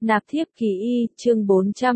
Nạp thiếp kỳ y, chương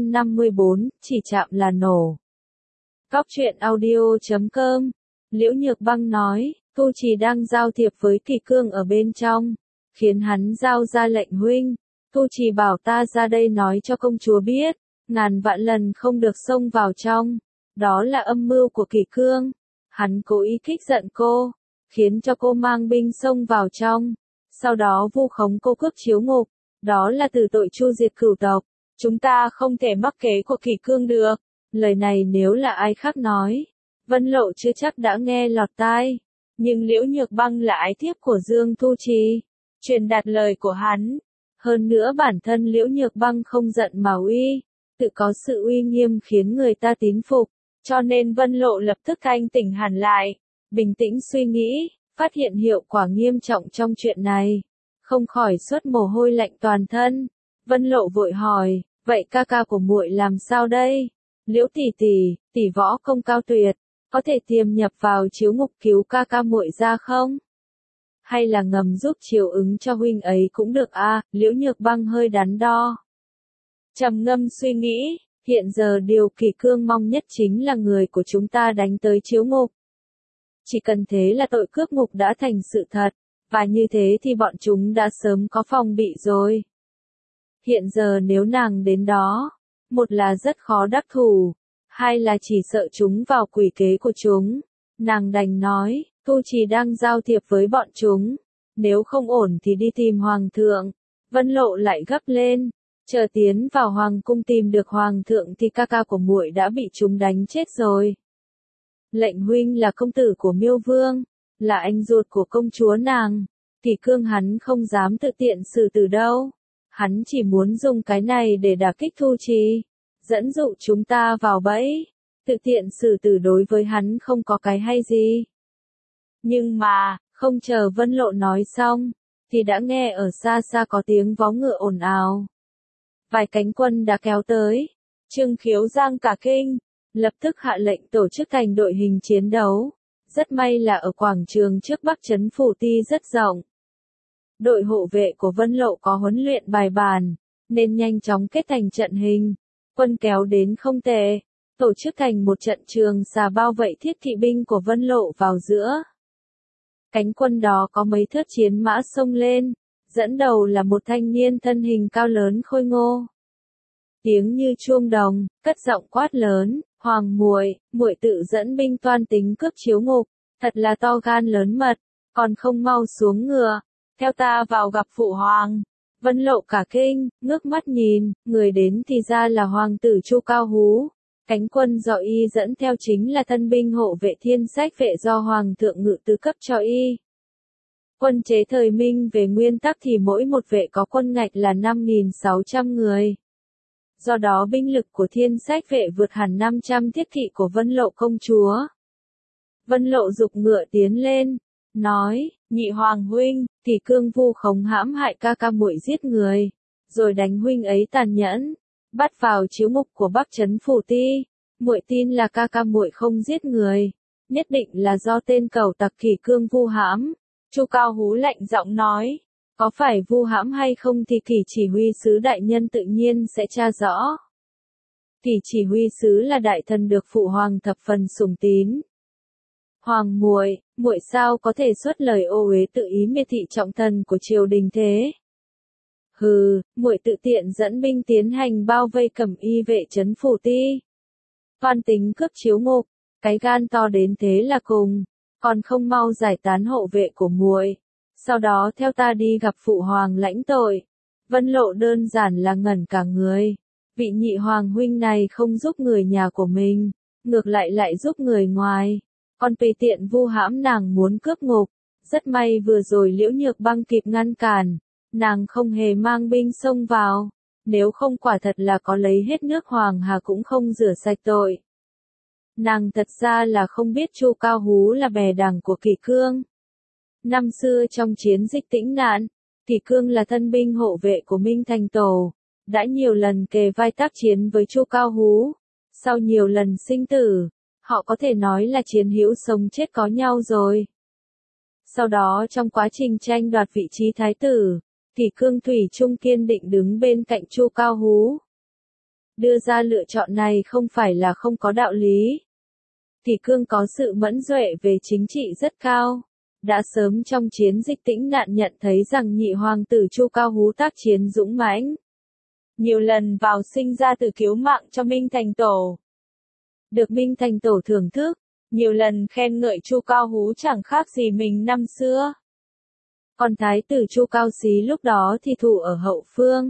454, chỉ chạm là nổ. Cóc truyện audio.com. Liễu Nhược Băng nói, Tu Trì đang giao thiệp với Kỳ Cương ở bên trong, khiến hắn giao ra lệnh huynh. Tu Trì bảo ta ra đây nói cho công chúa biết, ngàn vạn lần không được xông vào trong. Đó là âm mưu của Kỳ Cương. Hắn cố ý kích giận cô, khiến cho cô mang binh xông vào trong, sau đó vu khống cô cướp chiếu ngục. Đó là từ tội tru diệt cửu tộc. Chúng ta không thể mắc kế của Kỳ Cương được. Lời này nếu là ai khác nói, Vân Lộ chưa chắc đã nghe lọt tai. Nhưng Liễu Nhược Băng là ái thiếp của Dương Tu Trì, truyền đạt lời của hắn. Hơn nữa bản thân Liễu Nhược Băng không giận mà uy, tự có sự uy nghiêm khiến người ta tín phục. Cho nên Vân Lộ lập tức thanh tỉnh hẳn lại, bình tĩnh suy nghĩ, phát hiện hiệu quả nghiêm trọng trong chuyện này. Không khỏi xuất mồ hôi lạnh toàn thân. Vân Lộ vội hỏi, vậy ca ca của muội làm sao đây? Liễu tỷ tỷ võ công cao tuyệt, có thể tiềm nhập vào chiếu ngục cứu ca ca muội ra không? Hay là ngầm giúp chiếu ứng cho huynh ấy cũng được à? Liễu Nhược Băng hơi đắn đo. Trầm ngâm suy nghĩ, hiện giờ điều Kỳ Cương mong nhất chính là người của chúng ta đánh tới chiếu ngục. Chỉ cần thế là tội cướp ngục đã thành sự thật. Và như thế thì bọn chúng đã sớm có phòng bị rồi. Hiện giờ nếu nàng đến đó, một là rất khó đắc thủ, hai là chỉ sợ chúng vào quỷ kế của chúng. Nàng đành nói, Tu Trì đang giao thiệp với bọn chúng, nếu không ổn thì đi tìm Hoàng thượng. Vân Lộ lại gấp lên, chờ tiến vào Hoàng cung tìm được Hoàng thượng thì ca ca của muội đã bị chúng đánh chết rồi. Lệnh huynh là công tử của Miêu Vương, là anh ruột của công chúa nàng. Kỳ Cương hắn không dám tự tiện xử tử đâu. Hắn chỉ muốn dùng cái này để đả kích Tu Trì, dẫn dụ chúng ta vào bẫy. Tự tiện xử tử đối với hắn không có cái hay gì. Nhưng mà, không chờ Vân Lộ nói xong, thì đã nghe ở xa xa có tiếng vó ngựa ồn ào. Vài cánh quân đã kéo tới. Trương Khiếu giang cả kinh, lập tức hạ lệnh tổ chức thành đội hình chiến đấu. Rất may là ở quảng trường trước Bắc Trấn Phủ Ti rất rộng. Đội hộ vệ của Vân Lộ có huấn luyện bài bản, nên nhanh chóng kết thành trận hình. Quân kéo đến không tệ, tổ chức thành một trận trường xà bao vây thiết kỵ binh của Vân Lộ vào giữa. Cánh quân đó có mấy thớt chiến mã xông lên, dẫn đầu là một thanh niên thân hình cao lớn khôi ngô. Tiếng như chuông đồng, cất giọng quát lớn, Hoàng muội tự dẫn binh toan tính cướp chiếu ngục, thật là to gan lớn mật, còn không mau xuống ngựa, theo ta vào gặp phụ hoàng. Vân Lộ cả kinh, ngước mắt nhìn, người đến thì ra là hoàng tử Chu Cao Hú. Cánh quân do y dẫn theo chính là thân binh hộ vệ Thiên Sách vệ do hoàng thượng ngự tứ cấp cho y. Quân chế thời Minh về nguyên tắc thì mỗi một vệ có quân ngạch là 5.600 người. Do đó binh lực của Thiên Sách vệ vượt hẳn 500 thiết kỵ của Vân Lộ công chúa. Vân Lộ giục ngựa tiến lên, nói, nhị hoàng huynh, Kỳ Cương vu khống hãm hại ca ca muội giết người, rồi đánh huynh ấy tàn nhẫn, bắt vào chiếu ngục của Bắc Trấn Phủ Ti. Muội tin là ca ca muội không giết người, nhất định là do tên cẩu tặc Kỳ Cương vu hãm. Chu Cao Hú lạnh giọng nói, có phải vu hãm hay không thì Kỳ chỉ huy sứ đại nhân tự nhiên sẽ tra rõ. Kỳ chỉ huy sứ là đại thần được phụ hoàng thập phần sủng tín. Hoàng muội sao có thể xuất lời ô uế tự ý miệt thị trọng thần của triều đình thế? Hừ, muội tự tiện dẫn binh tiến hành bao vây Cẩm Y vệ Trấn Phủ Ti. Toan tính cướp chiếu ngục, cái gan to đến thế là cùng, còn không mau giải tán hộ vệ của muội, sau đó theo ta đi gặp phụ hoàng lãnh tội. Vân Lộ đơn giản là ngẩn cả người. Vị nhị hoàng huynh này không giúp người nhà của mình, ngược lại giúp người ngoài. Còn tùy tiện vu hãm nàng muốn cướp ngục. Rất may vừa rồi Liễu Nhược Băng kịp ngăn cản, nàng không hề mang binh xông vào, nếu không quả thật là có lấy hết nước Hoàng Hà cũng không rửa sạch tội. Nàng thật ra là không biết Chu Cao Hú là bè đảng của Kỳ Cương. Năm xưa trong chiến dịch Tĩnh Nạn, Kỳ Cương là thân binh hộ vệ của Minh Thành Tổ, đã nhiều lần kề vai tác chiến với Chu Cao Hú. Sau nhiều lần sinh tử, họ có thể nói là chiến hữu sống chết có nhau rồi. Sau đó trong quá trình tranh đoạt vị trí thái tử, Kỷ Cương thủy chung kiên định đứng bên cạnh Chu Cao Hú. Đưa ra lựa chọn này không phải là không có đạo lý. Kỷ Cương có sự mẫn duệ về chính trị rất cao. Đã sớm trong chiến dịch Tĩnh Nạn nhận thấy rằng nhị hoàng tử Chu Cao Hú tác chiến dũng mãnh. Nhiều lần vào sinh ra tử cứu mạng cho Minh Thành Tổ. Được Minh Thành Tổ thưởng thức, nhiều lần khen ngợi Chu Cao Hú chẳng khác gì mình năm xưa. Còn thái tử Chu Cao Xí lúc đó thì thủ ở hậu phương.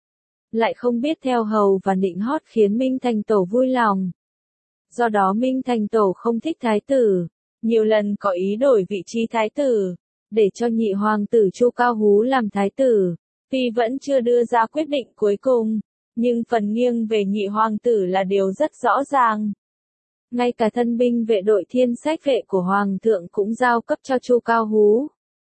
Lại không biết theo hầu và nịnh hót khiến Minh Thành Tổ vui lòng. Do đó Minh Thành Tổ không thích thái tử, nhiều lần có ý đổi vị trí thái tử, để cho nhị hoàng tử Chu Cao Hú làm thái tử. Tuy vẫn chưa đưa ra quyết định cuối cùng, nhưng phần nghiêng về nhị hoàng tử là điều rất rõ ràng. Ngay cả thân binh vệ đội Thiên Sách vệ của hoàng thượng cũng giao cấp cho Chu Cao Hú.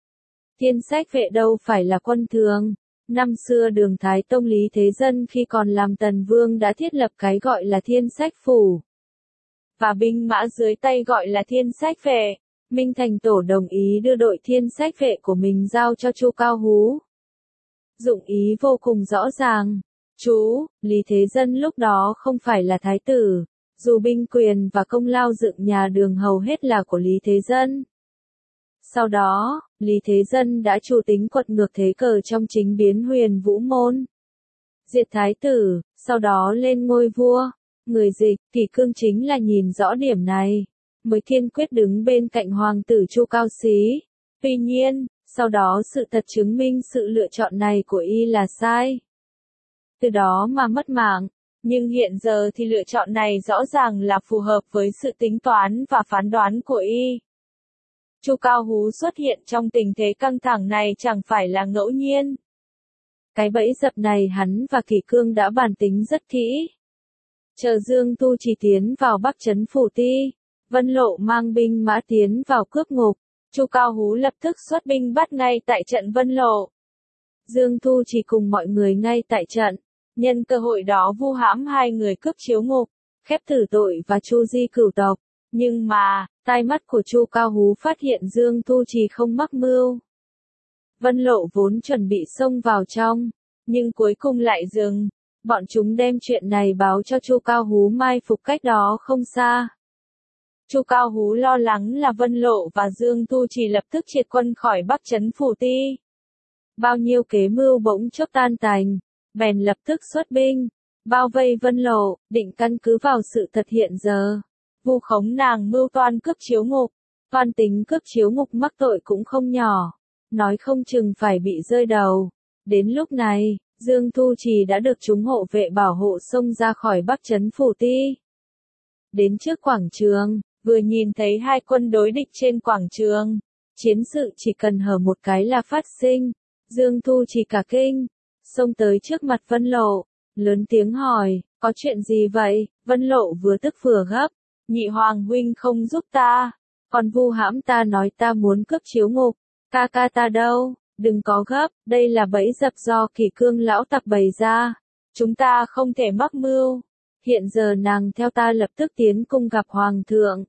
Thiên Sách vệ đâu phải là quân thường. Năm xưa Đường Thái Tông Lý Thế Dân khi còn làm Tần Vương đã thiết lập cái gọi là Thiên Sách phủ. Và binh mã dưới tay gọi là Thiên Sách vệ. Minh Thành Tổ đồng ý đưa đội Thiên Sách vệ của mình giao cho Chu Cao Hú. Dụng ý vô cùng rõ ràng. Chú, Lý Thế Dân lúc đó không phải là thái tử, dù binh quyền và công lao dựng nhà Đường hầu hết là của Lý Thế Dân. Sau đó, Lý Thế Dân đã chủ tính quật ngược thế cờ trong chính biến Huyền Vũ Môn. Diệt thái tử, sau đó lên ngôi vua. Người dịch, Kỷ Cương chính là nhìn rõ điểm này, mới kiên quyết đứng bên cạnh hoàng tử Chu Cao Xí. Tuy nhiên, sau đó sự thật chứng minh sự lựa chọn này của y là sai. Từ đó mà mất mạng, nhưng hiện giờ thì lựa chọn này rõ ràng là phù hợp với sự tính toán và phán đoán của y. Chu Cao Hú xuất hiện trong tình thế căng thẳng này chẳng phải là ngẫu nhiên. Cái bẫy dập này hắn và Kỷ Cương đã bàn tính rất kỹ. Chờ Dương Tu Trì tiến vào Bắc Trấn Phủ Ti, Vân Lộ mang binh mã tiến vào cướp ngục, Chu Cao Hú lập tức xuất binh bắt ngay tại trận Vân Lộ. Dương Tu Trì cùng mọi người ngay tại trận, nhân cơ hội đó vu hãm hai người cướp chiếu ngục, khép tử tội và chu di cửu tộc. Nhưng mà, tai mắt của Chu Cao Hú phát hiện Dương Tu Trì không mắc mưu. Vân Lộ vốn chuẩn bị xông vào trong, nhưng cuối cùng lại dừng. Bọn chúng đem chuyện này báo cho Chu Cao Hú mai phục cách đó không xa. Chu Cao Hú lo lắng là Vân Lộ và Dương Tu Trì lập tức triệt quân khỏi Bắc Trấn Phủ Ti. Bao nhiêu kế mưu bỗng chốc tan tành, bèn lập tức xuất binh, bao vây Vân Lộ, định căn cứ vào sự thật hiện giờ. Vu khống nàng mưu toan cướp chiếu ngục, toan tính cướp chiếu ngục mắc tội cũng không nhỏ, nói không chừng phải bị rơi đầu. Đến lúc này, Dương Tu Trì đã được chúng hộ vệ bảo hộ xông ra khỏi Bắc Trấn Phủ Ti. Đến trước quảng trường, vừa nhìn thấy hai quân đối địch trên quảng trường, chiến sự chỉ cần hở một cái là phát sinh. Dương Tu Trì cả kinh, xông tới trước mặt Vân Lộ, lớn tiếng hỏi, có chuyện gì vậy? Vân Lộ vừa tức vừa gấp, nhị hoàng huynh không giúp ta, còn vu hãm ta nói ta muốn cướp chiếu ngục, ca ca ta đâu? Đừng có gấp, đây là bẫy dập do Kỷ Cương lão tặc bày ra. Chúng ta không thể mắc mưu. Hiện giờ nàng theo ta lập tức tiến cung gặp hoàng thượng.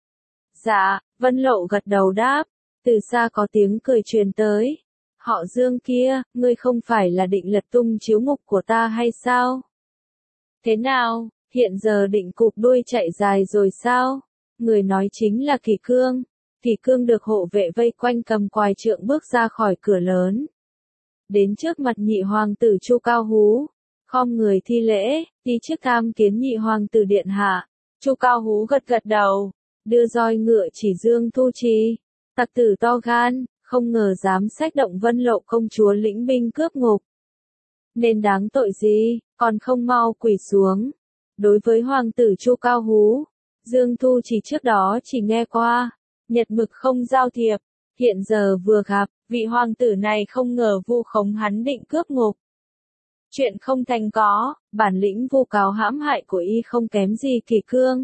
Dạ, Vân Lộ gật đầu đáp. Từ xa có tiếng cười truyền tới. Họ Dương kia, ngươi không phải là định lật tung chiếu ngục của ta hay sao? Thế nào, hiện giờ định cụp đuôi chạy dài rồi sao? Người nói chính là Kỷ Cương. Kỷ Cương được hộ vệ vây quanh cầm quài trượng bước ra khỏi cửa lớn. Đến trước mặt nhị hoàng tử Chu Cao Hú, khom người thi lễ, đi trước tham kiến nhị hoàng tử điện hạ. Chu Cao Hú gật gật đầu, đưa roi ngựa chỉ Dương Tu Trì. Tặc tử to gan, không ngờ dám xách động Vân Lộ công chúa lĩnh binh cướp ngục. Nên đáng tội gì, còn không mau quỳ xuống. Đối với hoàng tử Chu Cao Hú, Dương Tu Trì trước đó chỉ nghe qua. Nhật mực không giao thiệp, hiện giờ vừa gặp, vị hoàng tử này không ngờ vu khống hắn định cướp ngục. Chuyện không thành có, bản lĩnh vu cáo hãm hại của y không kém gì Kỷ Cương.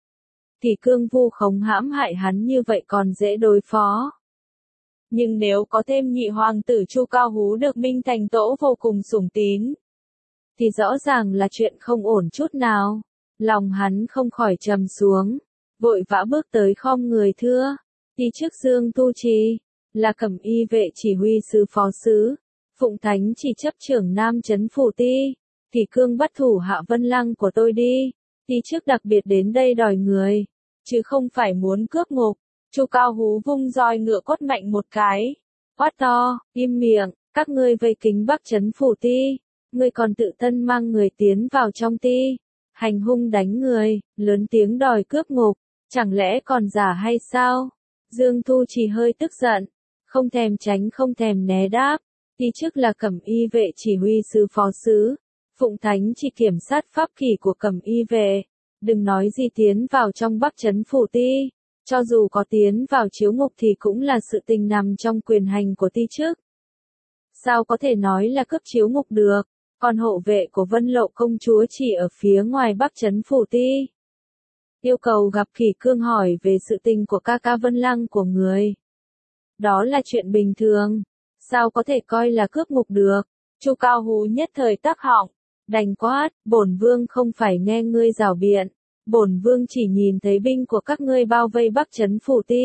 Kỷ Cương vu khống hãm hại hắn như vậy còn dễ đối phó. Nhưng nếu có thêm nhị hoàng tử Chu Cao Hú được Minh Thành Tổ vô cùng sủng tín, thì rõ ràng là chuyện không ổn chút nào. Lòng hắn không khỏi trầm xuống. Vội vã bước tới khom người thưa, đi trước Dương Tu Trì, là Cẩm Y vệ chỉ huy sứ phó sứ, Phụng Thánh chỉ chấp trưởng Nam Trấn Phủ Ti, Kỷ Cương bắt thủ hạ Vân Lăng của tôi đi. Ti trước đặc biệt đến đây đòi người, chứ không phải muốn cướp ngục. Chu Cao Hú vung roi ngựa quất mạnh một cái, quát to, im miệng, các ngươi vây kính Bắc Trấn Phủ Ti, ngươi còn tự thân mang người tiến vào trong ti, hành hung đánh người, lớn tiếng đòi cướp ngục, chẳng lẽ còn giả hay sao? Dương Thu Trì hơi tức giận, không thèm tránh không thèm né đáp, ti trước là Cẩm Y vệ chỉ huy sứ phó sứ, Phụng Thánh chỉ kiểm sát pháp kỷ của Cẩm Y vệ, đừng nói gì tiến vào trong Bắc Trấn Phủ Ti, cho dù có tiến vào chiếu ngục thì cũng là sự tình nằm trong quyền hành của ti chức. Sao có thể nói là cướp chiếu ngục được, còn hộ vệ của Vân Lộ công chúa chỉ ở phía ngoài Bắc Trấn Phủ Ti. Yêu cầu gặp Kỷ Cương hỏi về sự tình của ca ca Vân Lăng của người. Đó là chuyện bình thường, sao có thể coi là cướp ngục được? Chu Cao Hú nhất thời tắc họng, đành quát, bổn vương không phải nghe ngươi rảo biện, bổn vương chỉ nhìn thấy binh của các ngươi bao vây Bắc Trấn Phủ Ti.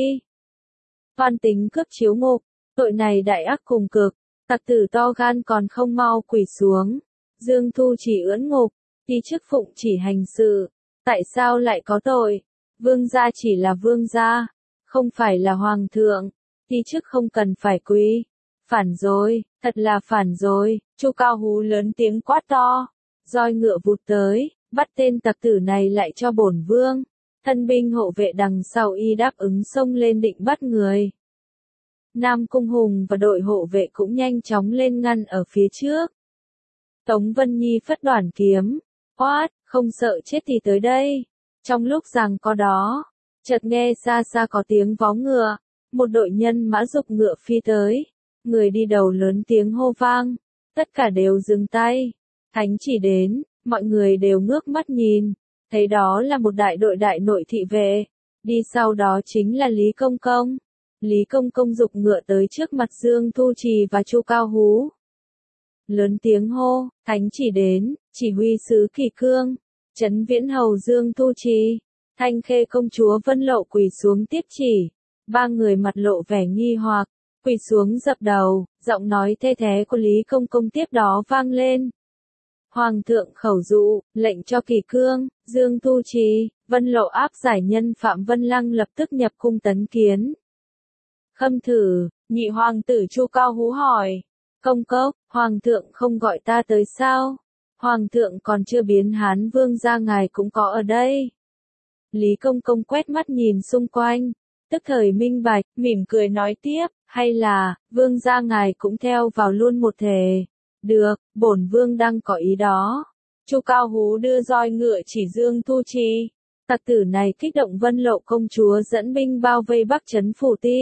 Toan tính cướp chiếu ngục, tội này đại ác cùng cực, tặc tử to gan còn không mau quỳ xuống. Dương Thu chỉ ưỡn ngục, ti chức phụng chỉ hành sự, tại sao lại có tội? Vương gia chỉ là vương gia, không phải là hoàng thượng, ti chức không cần phải quỳ. Phản rồi, thật là phản rồi, Chu Cao Hú lớn tiếng quát to, roi ngựa vụt tới, bắt tên tặc tử này lại cho bổn vương. Thân binh hộ vệ đằng sau y đáp ứng xông lên định bắt người. Nam Cung Hùng và đội hộ vệ cũng nhanh chóng lên ngăn ở phía trước. Tống Vân Nhi phất đoản kiếm, quát, không sợ chết thì tới đây. Trong lúc giằng co đó, chợt nghe xa xa có tiếng vó ngựa, một đội nhân mã giục ngựa phi tới. Người đi đầu lớn tiếng hô vang, tất cả đều dừng tay. Thánh chỉ đến, mọi người đều ngước mắt nhìn, thấy đó là một đại đội đại nội thị vệ, đi sau đó chính là Lý Công Công. Lý Công Công giục ngựa tới trước mặt Dương Thu Trì và Chu Cao Hú. Lớn tiếng hô, thánh chỉ đến, chỉ huy sứ Kỷ Cương, Trấn Viễn hầu Dương Thu Trì, Thanh Khê công chúa Vân Lộ quỳ xuống tiếp chỉ. Ba người mặt lộ vẻ nghi hoặc, quỳ xuống dập đầu, giọng nói thê thé của Lý Công Công tiếp đó vang lên. Hoàng thượng khẩu dụ, lệnh cho Kỷ Cương, Dương Thu Trì, Vân Lộ áp giải nhân phạm Vân Lăng lập tức nhập cung tấn kiến. Khâm thử, nhị hoàng tử Chu Cao Hú hỏi, Công Cốc, hoàng thượng không gọi ta tới sao? Hoàng thượng còn chưa biến Hán vương ra ngài cũng có ở đây. Lý Công Công quét mắt nhìn xung quanh, tức thời minh bạch, mỉm cười nói tiếp, hay là, vương gia ngài cũng theo vào luôn một thể. Được, bổn vương đang có ý đó. Chu Cao Hú đưa roi ngựa chỉ Dương Thu Trì. Tặc tử này kích động Vân Lộ công chúa dẫn binh bao vây Bắc Trấn Phủ Ti.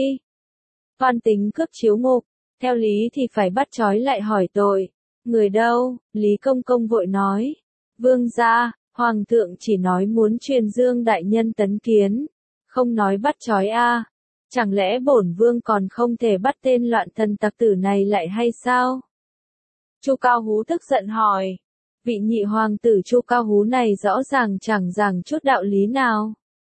Toan tính cướp chiếu ngục, theo lý thì phải bắt trói lại hỏi tội. Người đâu? Lý Công Công vội nói. Vương gia, hoàng thượng chỉ nói muốn truyền Dương đại nhân tấn kiến, không nói bắt trói a. Chẳng lẽ bổn vương còn không thể bắt tên loạn thần tặc tử này lại hay sao? Chu Cao Hú tức giận hỏi. Vị nhị hoàng tử Chu Cao Hú này rõ ràng chẳng giảng chút đạo lý nào.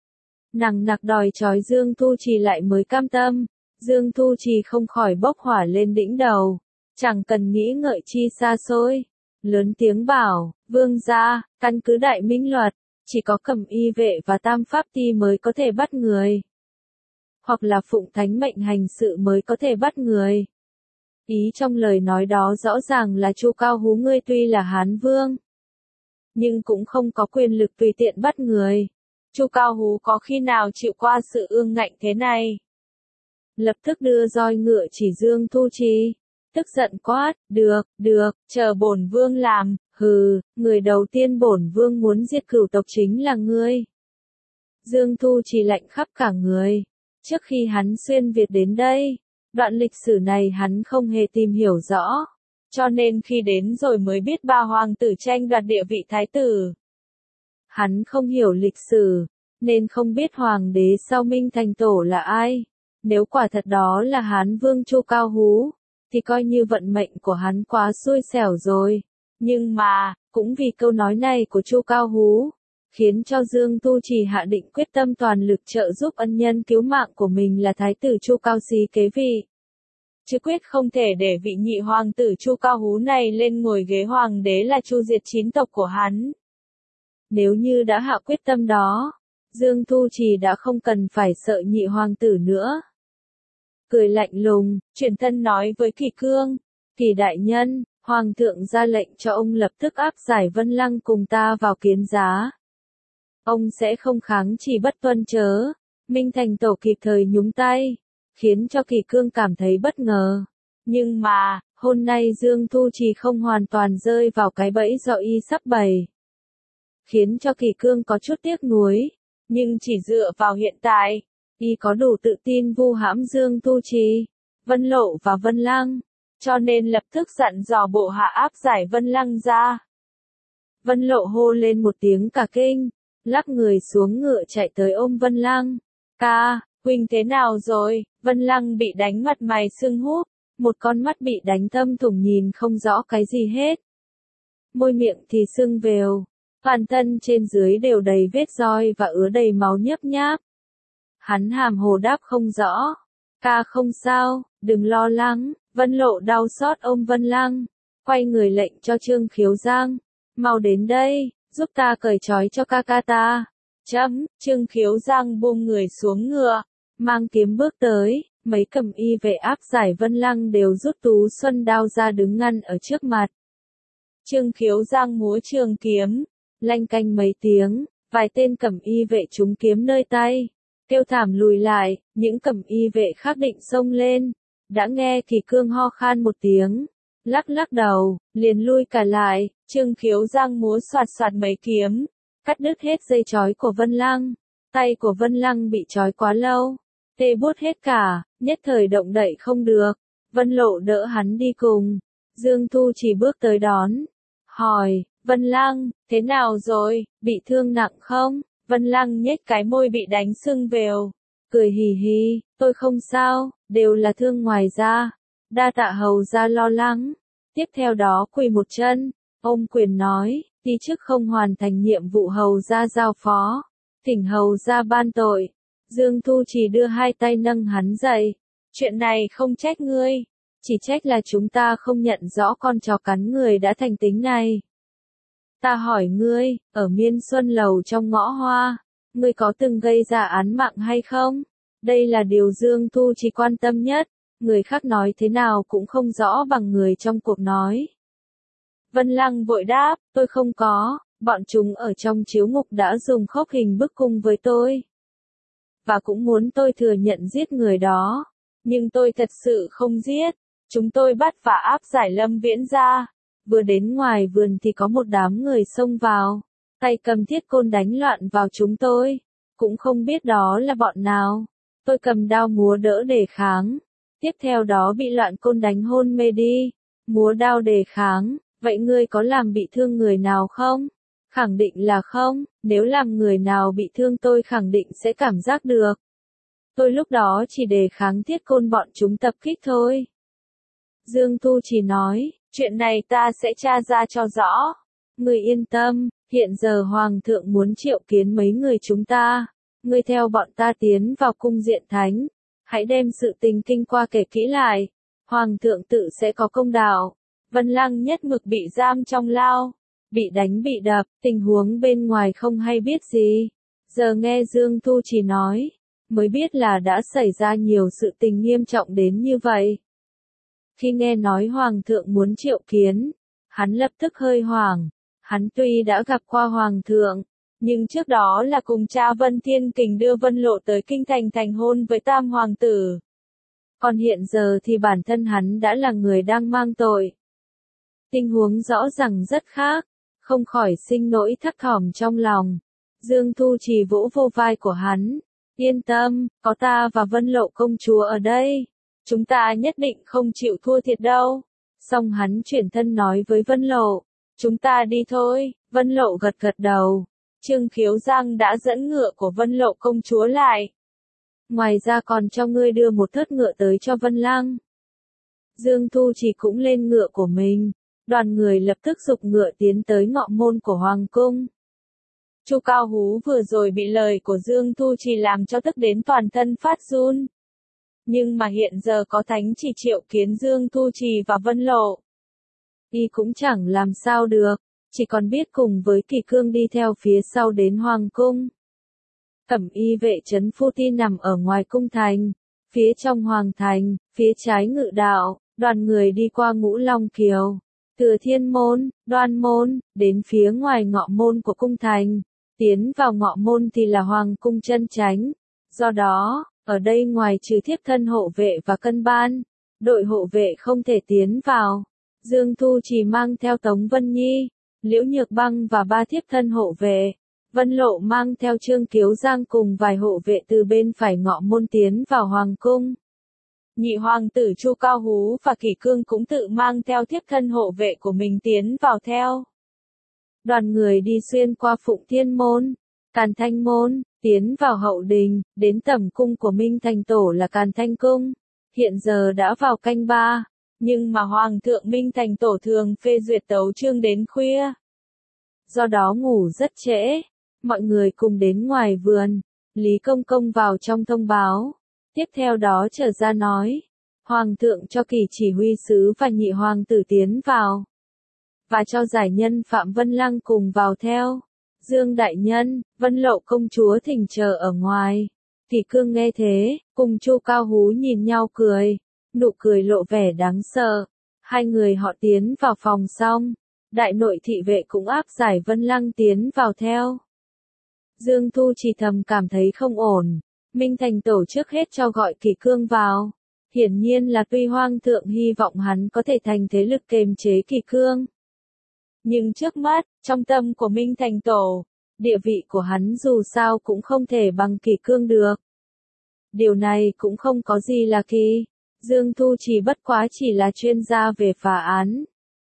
Nằng nặc đòi trói Dương Thu Trì lại mới cam tâm. Dương Thu Trì không khỏi bốc hỏa lên đỉnh đầu, chẳng cần nghĩ ngợi chi xa xôi. Lớn tiếng bảo, vương gia, căn cứ đại minh luật, chỉ có Cẩm Y vệ và Tam Pháp Ti mới có thể bắt người. Hoặc là Phụng Thánh mệnh hành sự mới có thể bắt người. Ý trong lời nói đó rõ ràng là Chu Cao Hú ngươi tuy là Hán vương, nhưng cũng không có quyền lực tùy tiện bắt người. Chu Cao Hú có khi nào chịu qua sự ương ngạnh thế này? Lập tức đưa roi ngựa chỉ Dương Thu Trì, tức giận quát, được, chờ bổn vương làm, hừ, người đầu tiên bổn vương muốn diệt cửu tộc chính là ngươi. Dương Thu Trì lạnh khắp cả người, trước khi hắn xuyên Việt đến đây, đoạn lịch sử này hắn không hề tìm hiểu rõ, cho nên khi đến rồi mới biết ba hoàng tử tranh đoạt địa vị thái tử. Hắn không hiểu lịch sử, nên không biết hoàng đế sau Minh Thành Tổ là ai. Nếu quả thật đó là Hán vương Chu Cao Hú, thì coi như vận mệnh của hắn quá xui xẻo rồi. Nhưng mà, cũng vì câu nói này của Chu Cao Hú, khiến cho Dương Tu Trì hạ định quyết tâm toàn lực trợ giúp ân nhân cứu mạng của mình là Thái tử Chu Cao Xí kế vị. chứ quyết không thể để vị nhị hoàng tử Chu Cao Hú này lên ngồi ghế hoàng đế là chu diệt chín tộc của hắn. Nếu như đã hạ quyết tâm đó, Dương Thu Trì đã không cần phải sợ nhị hoàng tử nữa. Cười lạnh lùng, truyền thân nói với Kỳ Cương, Kỳ đại nhân, hoàng thượng ra lệnh cho ông lập tức áp giải Vân Lăng cùng ta vào Kiến Giá. Ông sẽ không kháng chỉ bất tuân chớ. Minh Thành Tổ kịp thời nhúng tay, khiến cho Kỳ Cương cảm thấy bất ngờ. Nhưng mà, hôm nay Dương Thu Trì không hoàn toàn rơi vào cái bẫy do y sắp bày. Khiến cho Kỳ Cương có chút tiếc nuối, nhưng chỉ dựa vào hiện tại, y có đủ tự tin vu hãm Dương Thu Trì, Vân Lộ và Vân Lăng, cho nên lập tức dặn dò bộ hạ áp giải Vân Lăng ra. Vân Lộ hô lên một tiếng cả kinh, lắc người xuống ngựa chạy tới ôm Vân Lăng. Ca, huynh thế nào rồi? Vân Lăng bị đánh mặt mày sưng húp, một con mắt bị đánh thâm thủng nhìn không rõ cái gì hết. Môi miệng thì sưng vèo, toàn thân trên dưới đều đầy vết roi và ứa đầy máu nhấp nháp. Hắn hàm hồ đáp không rõ. Ca không sao, đừng lo lắng. Vân Lộ đau xót ôm Vân Lăng, quay người lệnh cho Trương Khiếu Giang, mau đến đây, giúp ta cởi trói cho ca ca ta. Trương Khiếu Giang buông người xuống ngựa, mang kiếm bước tới, mấy cẩm y vệ áp giải Vân Lăng đều rút tú xuân đao ra đứng ngăn ở trước mặt. Trương Khiếu Giang múa trường kiếm, lanh canh mấy tiếng, vài tên cẩm y vệ trúng kiếm nơi tay, kêu thảm lùi lại, những cẩm y vệ khác định xông lên, đã nghe Kỳ Cương ho khan một tiếng, lắc lắc đầu, liền lui cả lại. Trương Khiếu Giang múa xoạt xoạt mấy kiếm, cắt đứt hết dây trói của Vân Lăng, tay của Vân Lăng bị trói quá lâu, tê buốt hết cả, nhất thời động đậy không được. Vân Lộ đỡ hắn đi cùng, Dương Thu Trì bước tới đón, hỏi, Vân Lăng, thế nào rồi, bị thương nặng không? Vân Lăng nhếch cái môi bị đánh sưng vèo, cười hì hì, tôi không sao, đều là thương ngoài da, đa tạ hầu gia lo lắng. Tiếp theo đó quỳ một chân, ôm quyền nói, đi trước không hoàn thành nhiệm vụ hầu gia giao phó, thỉnh hầu gia ban tội. Dương Thu Trì đưa hai tay nâng hắn dậy, chuyện này không trách ngươi, chỉ trách là chúng ta không nhận rõ con chó cắn người đã thành tính này. Ta hỏi ngươi, ở Miên Xuân Lầu trong ngõ hoa, ngươi có từng gây ra án mạng hay không? Đây là điều Dương Thu Trì quan tâm nhất, người khác nói thế nào cũng không rõ bằng người trong cuộc nói. Vân Lăng vội đáp, tôi không có, bọn chúng ở trong chiếu ngục đã dùng khốc hình bức cung với tôi. Và cũng muốn tôi thừa nhận giết người đó, nhưng tôi thật sự không giết. Chúng tôi bắt và áp giải Lâm Viễn ra. Vừa đến ngoài vườn thì có một đám người xông vào, tay cầm thiết côn đánh loạn vào chúng tôi. Cũng không biết đó là bọn nào. Tôi cầm đao múa đỡ đề kháng. Tiếp theo đó bị loạn côn đánh hôn mê đi. Múa đao đề kháng, vậy ngươi có làm bị thương người nào không? Khẳng định là không, nếu làm người nào bị thương tôi khẳng định sẽ cảm giác được. Tôi lúc đó chỉ đề kháng thiết côn bọn chúng tập kích thôi. Dương Thu Trì nói, chuyện này ta sẽ tra ra cho rõ. Ngươi yên tâm, hiện giờ Hoàng thượng muốn triệu kiến mấy người chúng ta. Ngươi theo bọn ta tiến vào cung Diện Thánh. Hãy đem sự tình kinh qua kể kỹ lại. Hoàng thượng tự sẽ có công đạo. Vân Lăng nhất mực bị giam trong lao. Bị đánh bị đập, tình huống bên ngoài không hay biết gì. Giờ nghe Dương Thu Trì nói, mới biết là đã xảy ra nhiều sự tình nghiêm trọng đến như vậy. Khi nghe nói Hoàng thượng muốn triệu kiến, hắn lập tức hơi hoảng. Hắn tuy đã gặp qua Hoàng thượng, nhưng trước đó là cùng cha Vân Thiên Kình đưa Vân Lộ tới Kinh Thành thành hôn với Tam Hoàng tử. Còn hiện giờ thì bản thân hắn đã là người đang mang tội. Tình huống rõ ràng rất khác, không khỏi sinh nỗi thấp thỏm trong lòng. Dương Thu Trì vỗ vô vai của hắn, yên tâm, có ta và Vân Lộ công chúa ở đây. Chúng ta nhất định không chịu thua thiệt đâu. Xong hắn chuyển thân nói với Vân Lộ, chúng ta đi thôi. Vân Lộ gật gật đầu. Trương Khiếu Giang đã dẫn ngựa của Vân Lộ công chúa lại. Ngoài ra còn cho ngươi đưa một thớt ngựa tới cho Vân Lăng. Dương Thu Trì cũng lên ngựa của mình. Đoàn người lập tức giục ngựa tiến tới ngọ môn của Hoàng cung. Chu Cao Hú vừa rồi bị lời của Dương Thu Trì làm cho tức đến toàn thân phát run. Nhưng mà hiện giờ có thánh chỉ triệu kiến Dương Thu Trì và Vân Lộ. Y cũng chẳng làm sao được, chỉ còn biết cùng với Kỳ Cương đi theo phía sau đến Hoàng cung. Cẩm y vệ trấn Phu Ti nằm ở ngoài cung thành, phía trong Hoàng thành, phía trái Ngự Đạo, đoàn người đi qua Ngũ Long Kiều, từ Thiên Môn, Đoan Môn, đến phía ngoài ngọ môn của cung thành. Tiến vào ngọ môn thì là Hoàng cung chân chánh. Do đó, ở đây ngoài trừ thiếp thân hộ vệ và cân ban, đội hộ vệ không thể tiến vào. Dương Thu Trì mang theo Tống Vân Nhi, Liễu Nhược Băng và 3 thiếp thân hộ vệ. Vân Lộ mang theo Trương Kiếu Giang cùng vài hộ vệ từ bên phải ngọ môn tiến vào Hoàng cung. Nhị hoàng tử Chu Cao Hú và Kỷ Cương cũng tự mang theo thiếp thân hộ vệ của mình tiến vào theo. Đoàn người đi xuyên qua Phụng Thiên Môn, Càn Thanh Môn, tiến vào hậu đình, đến tẩm cung của Minh Thành Tổ là Càn Thanh Cung. Hiện giờ đã vào canh 3, nhưng mà Hoàng thượng Minh Thành Tổ thường phê duyệt tấu chương đến khuya. Do đó ngủ rất trễ, mọi người cùng đến ngoài vườn, Lý Công Công vào trong thông báo. Tiếp theo đó trở ra nói, Hoàng thượng cho Kỳ chỉ huy sứ và nhị hoàng tử tiến vào, và cho giải nhân Phạm Vân Lăng cùng vào theo. Dương đại nhân, Vân Lộ công chúa thỉnh chờ ở ngoài. Kỷ Cương nghe thế, cùng Chu Cao Hú nhìn nhau cười, nụ cười lộ vẻ đáng sợ. Hai người họ tiến vào phòng xong, đại nội thị vệ cũng áp giải Vân Lăng tiến vào theo. Dương Thu Trì thầm cảm thấy không ổn. Minh Thành Tổ trước hết cho gọi Kỷ Cương vào. Hiển nhiên là tuy Hoàng thượng hy vọng hắn có thể thành thế lực kềm chế Kỷ Cương. Nhưng trước mắt, trong tâm của Minh Thành Tổ, địa vị của hắn dù sao cũng không thể bằng Kỷ Cương được. Điều này cũng không có gì là kỳ. Dương Thu Trì bất quá chỉ là chuyên gia về phá án.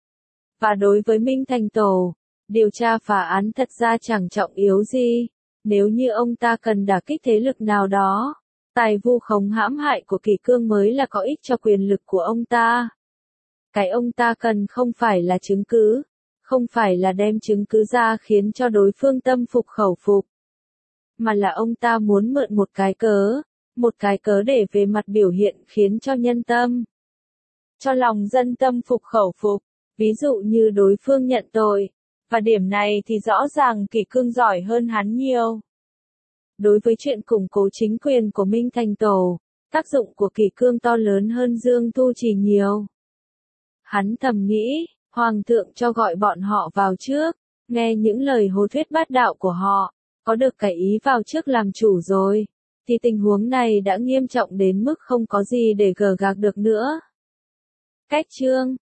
Và đối với Minh Thành Tổ, điều tra phá án thật ra chẳng trọng yếu gì. Nếu như ông ta cần đả kích thế lực nào đó, tài vu khống hãm hại của Kỷ Cương mới là có ích cho quyền lực của ông ta. Cái ông ta cần không phải là chứng cứ, không phải là đem chứng cứ ra khiến cho đối phương tâm phục khẩu phục, mà là ông ta muốn mượn một cái cớ để về mặt biểu hiện khiến cho nhân tâm, cho lòng dân tâm phục khẩu phục. Ví dụ như đối phương nhận tội, và điểm này thì rõ ràng Kỷ Cương giỏi hơn hắn nhiều. Đối với chuyện củng cố chính quyền của Minh Thành Tổ, tác dụng của Kỷ Cương to lớn hơn Dương Thu Trì nhiều. Hắn thầm nghĩ, Hoàng thượng cho gọi bọn họ vào trước, nghe những lời hô thuyết bát đạo của họ, có được cái ý vào trước làm chủ rồi, thì tình huống này đã nghiêm trọng đến mức không có gì để gờ gạc được nữa. Cách chương